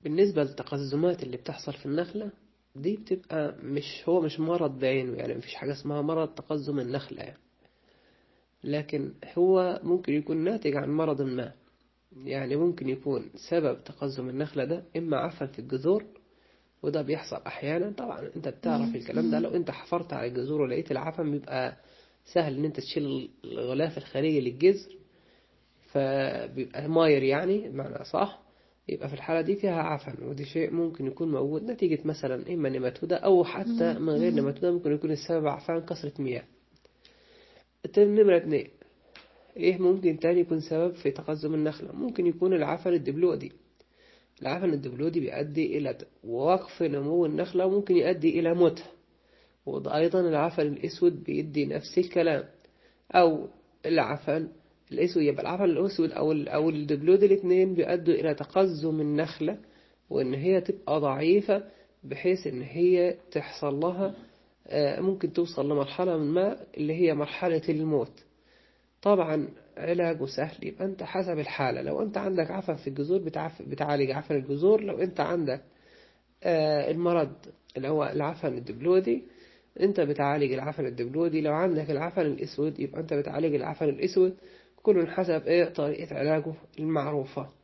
بالنسبة للتقزمات اللي بتحصل في النخلة دي بتبقى مش مرض بعينه، يعني مفيش حاجة اسمها مرض تقزم النخلة يعني. لكن هو ممكن يكون ناتج عن مرض ما. يعني ممكن يكون سبب تقزم النخلة ده إما عفن في الجذور، وده بيحصل أحيانا. طبعا أنت بتعرف الكلام ده، لو أنت حفرت على الجذور ولقيت العفن بيبقى سهل إن أنت تشيل الغلاف الخارجي للجذر، فبيبقى ماير يعني بمعنى صح. يبقى في الحالة دي فيها عفن، ودي شيء ممكن يكون موجود نتيجة مثلا إما نيماتودا، أو حتى من غير نيماتودا ممكن يكون السبب عفان كثرة مياه. نمرة 2، إيه ممكن تاني يكون سبب في تقزم النخلة؟ ممكن يكون العفن الدبلودي. العفن الدبلودي بيؤدي إلى وقف نمو النخلة، وممكن يؤدي إلى موتها. وده أيضا العفن الأسود بيدي نفس الكلام. أو العفن الأسود، يبقى العفن الأسود أو الدبلود، الاثنين بيؤدوا إلى تقزم النخلة، وإن هي تبقى ضعيفة بحيث إن هي تحصل لها ممكن توصل لمرحلة ما اللي هي مرحلة الموت. طبعا علاجه سهل، يبقى أنت حسب الحالة. لو أنت عندك عفن في الجذور بتعالج عفن الجذور. لو أنت عندك المرض اللي هو العفن الدبلودي، انت بتعالج العفن الدبلودي. لو عندك العفن الاسود يبقى انت بتعالج العفن الاسود. كل حسب ايه طريقة علاجه المعروفة.